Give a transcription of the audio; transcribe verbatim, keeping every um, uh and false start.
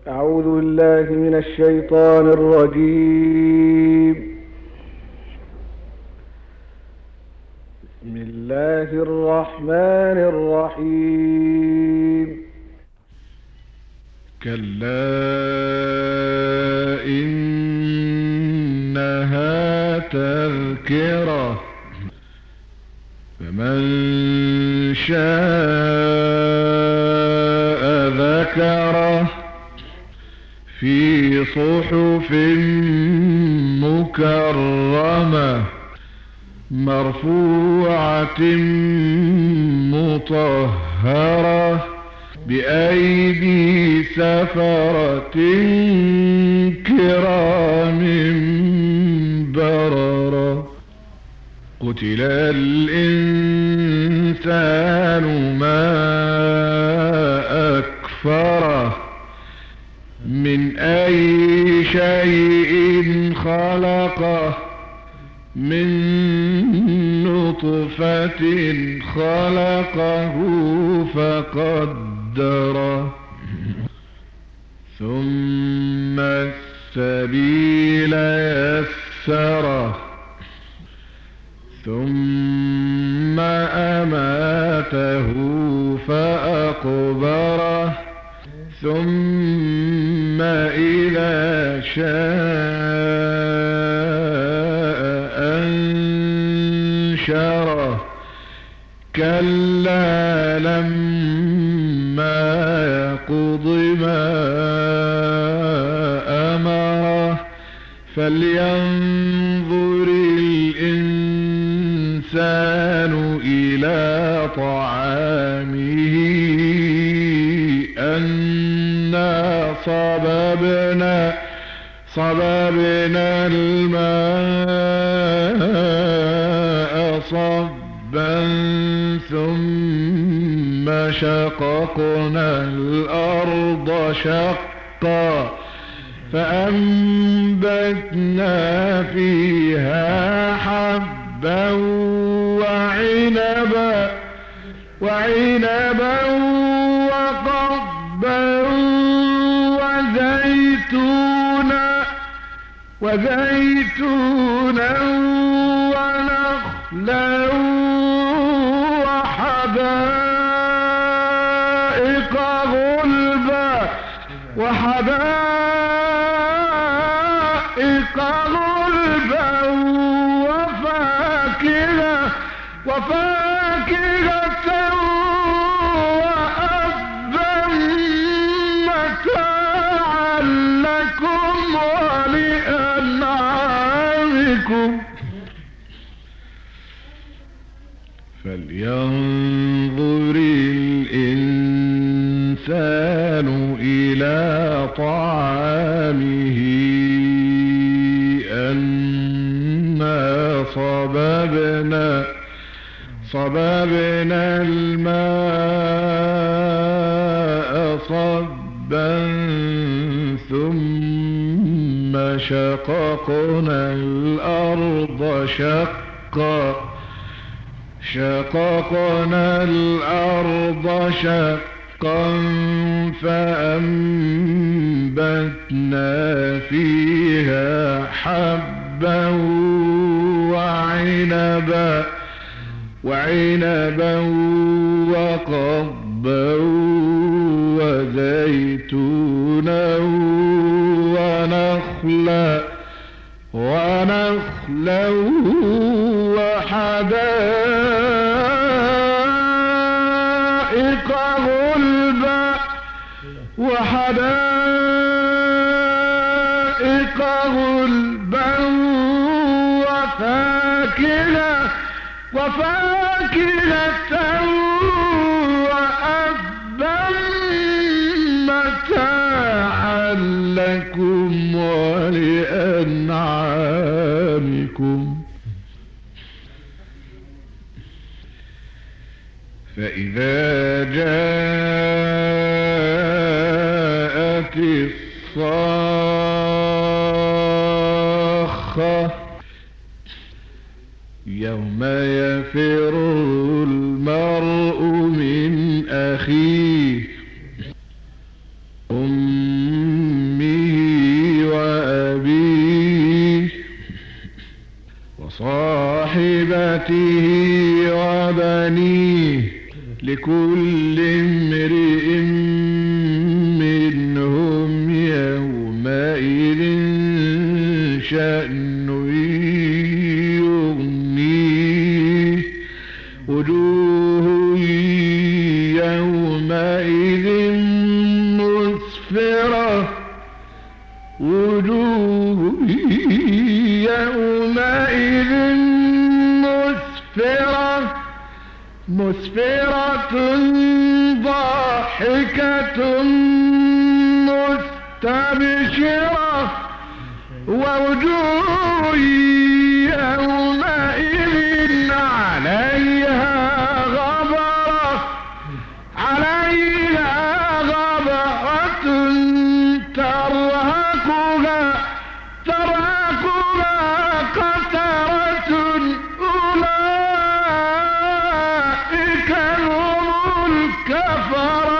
أعوذ بالله من الشيطان الرجيم. بسم الله الرحمن الرحيم. كلا إنها تذكرة فمن شاء ذكره في صحف مكرمة مرفوعة مطهرة بأيدي سفرة كرام بررة قتل الإنسان ما أكفره من أي شيء خلقه من نطفة خلقه فقدره ثم السبيل يسره ثم أماته فأقبره ثم إذا شاء أنشره كلا لما يقض ما أمره فلينظر الإنسان إلى طعامه أنا صببنا صببنا الماء صبا ثم شققنا الأرض شقا فأنبتنا فيها حبا وعنبا وعنبا وقضبا وزيتونا وزيتونا ونخلا وحدائق غلبا وحدائق غلبا وفاكهة وفاكهة وأبا متاعا لكم ولأنعامكم فلينظر الإنسان إلى طعامه أنا صببنا صببنا الماء صبا ثم شققنا الأرض شقا شققنا الأرض شقا فأنبتنا فيها حبا وعنبا وعنبا وقضبا وزيتونا ونخلا ونخلا وحدائق غلبا وحدائق غلبا وفاكهة وفاكهة وأبا متاعا لكم ولأنعامكم فإذا جاءت الصاخة يوم يفر المرء من أخيه ثم وزوجاته وبنيه لكل امرئ منهم يومئذ شأن يغنيه وجوه يومئذ مسفرة وجوه يومئذ مسفرة مسفرة ضاحكة مستبشرة ووجوه يومئذ عليها غبرة عليها غبرة ترهقها ترهقها قترة أولئك هم الكفرة